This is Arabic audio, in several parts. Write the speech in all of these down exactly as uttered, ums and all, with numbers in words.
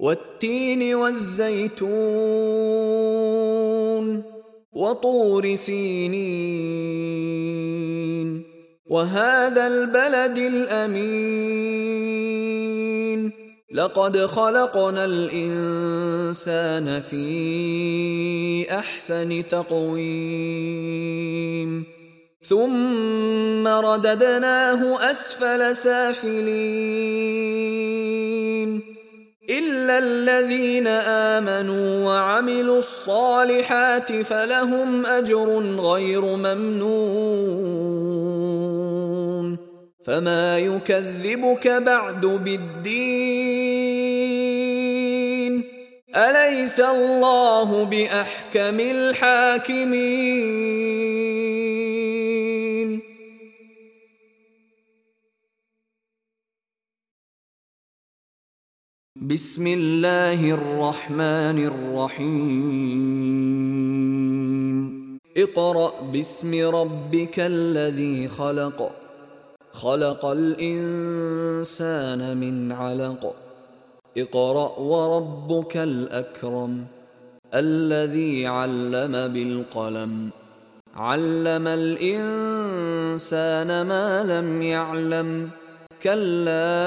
والتين والزيتون وطور سينين وهذا البلد الأمين لقد خلقنا الإنسان في أحسن تقويم ثم رددناه أسفل سافلين إلا الذين آمنوا وعملوا الصالحات فلهم أجر غير ممنون فما يكذبك بعد بالدين أليس الله بأحكم الحاكمين. بسم الله الرحمن الرحيم اقرأ باسم ربك الذي خلق خلق الإنسان من علق اقرأ وربك الأكرم الذي علم بالقلم علم الإنسان ما لم يعلم كلا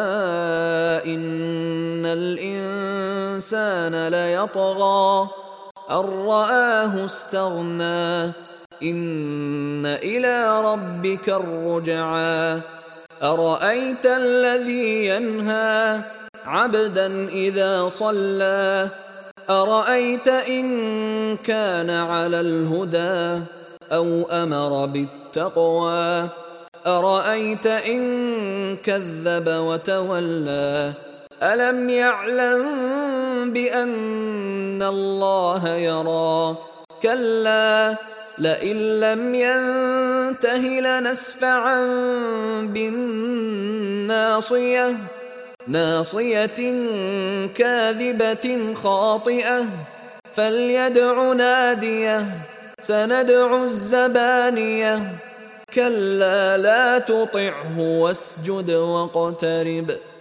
إن الإنسان ليطغى أن رآه استغنى إن إلى ربك الرجعى أرأيت الذي ينهى عبدا إذا صلى أرأيت إن كان على الهدى أو أمر بالتقوى أرأيت إن كذب وتولى ألم يعلم بأن الله يرى كلا لئن لم ينته لنسفعا بالناصية ناصية كاذبة خاطئة فليدع ناديه سندع الزبانية كلا لا تطعه واسجد واقترب